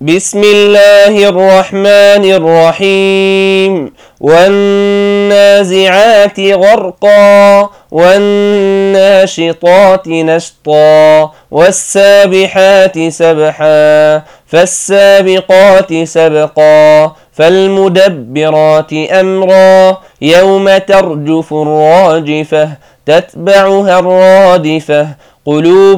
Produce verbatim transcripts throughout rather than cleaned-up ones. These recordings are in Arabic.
بسم الله الرحمن الرحيم والنازعات غرقا والناشطات نشطا والسابحات سبحا فالسابقات سبقا فالمدبرات أمرا يوم ترجف الراجفة تتبعها الرادفة قلوب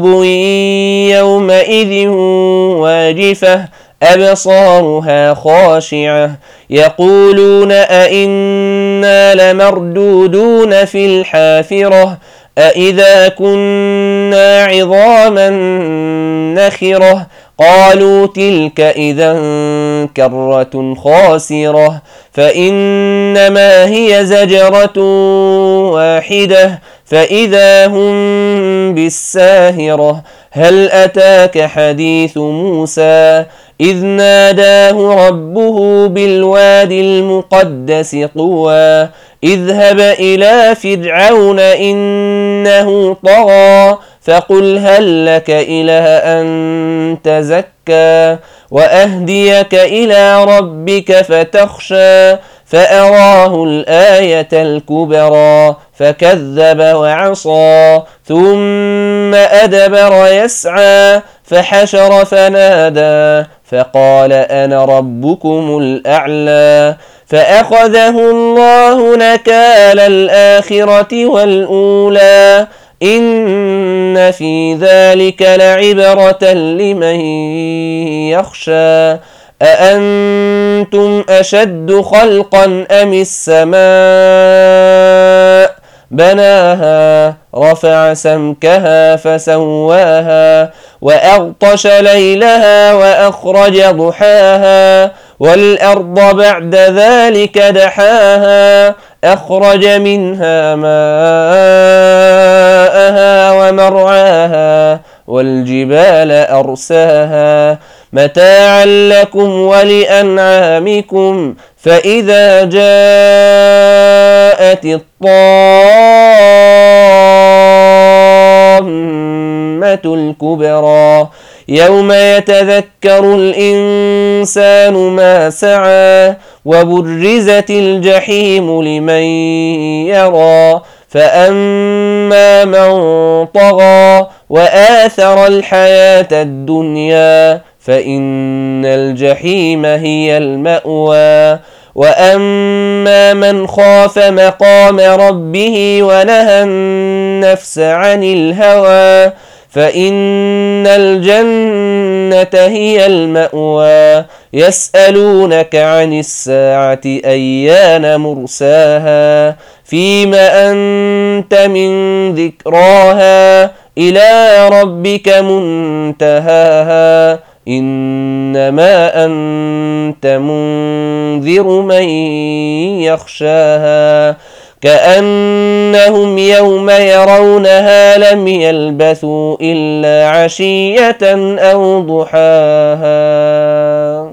يومئذ واجفة أبصارها خاشعة يقولون أئنا لمردودون في الحافرة أئذا كنا عظاما نخرة قالوا تلك إذا كرة خاسرة فإنما هي زجرة واحدة فإذا هم بالساهرة هل أتاك حديث موسى إذ ناداه ربه بالوادي المقدس طوى اذهب إلى فرعون إنه طغى فقل هل لك إلى أن تزكى وأهديك إلى ربك فتخشى فأراه الآية الكبرى فكذب وعصى ثم أدبر يسعى فحشر فنادى فقال أنا ربكم الأعلى فأخذه الله نكال الآخرة والأولى إن في ذلك لعبرة لمن يخشى أأنتم أشد خلقا أم السماء بناها رفع سمكها فسواها وأغطش ليلها وأخرج ضحاها والأرض بعد ذلك دحاها أخرج منها ماءها ومرعاها والجبال أرساها متاعا لكم ولأنعامكم فإذا جاءت الطامة الكبرى يوم يتذكر الإنسان ما سعى وبرزت الجحيم لمن يرى فأما من طغى وآثر الحياة الدنيا فإن الجحيم هي المأوى وأما من خاف مقام ربه ونهى النفس عن الهوى فإن الجنة هي المأوى يسألونك عن الساعة أيان مرساها فيم أنت من ذكراها إلى ربك منتهاها إنما أنت منذر من يخشاها كأنهم يوم يرونها لم يلبثوا إلا عشية أو ضحاها.